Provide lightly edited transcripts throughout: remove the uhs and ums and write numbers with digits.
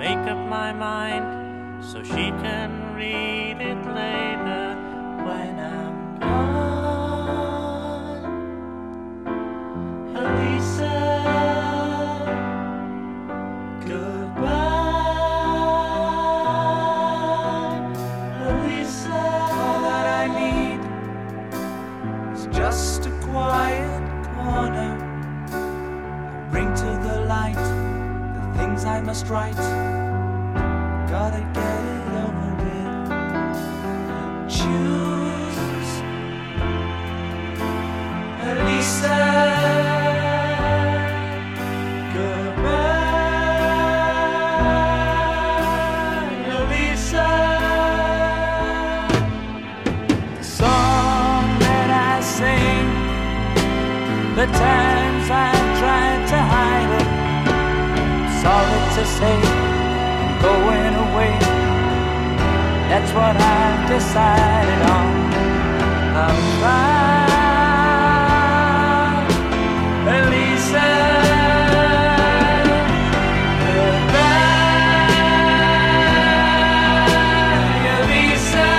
make up my mind so she can read it later when I'm gone. Elisa, goodbye. Elisa, all that I need is just a quiet corner. Bring to the light the things I must write. Gotta get it over with. Choose Elisa. Goodbye, Elisa. The song that I sing, the times I tried to hide it, sorry to say, I'm going away. That's what I've decided on. I'll try, Elisa. Goodbye, Elisa.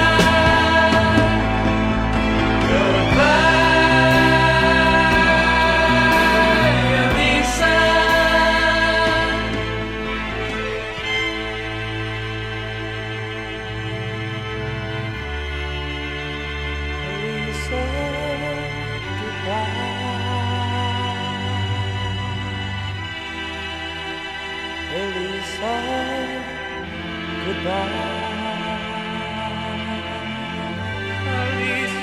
Goodbye, Elisa. Elisa, goodbye. Elisa, goodbye. Elisa.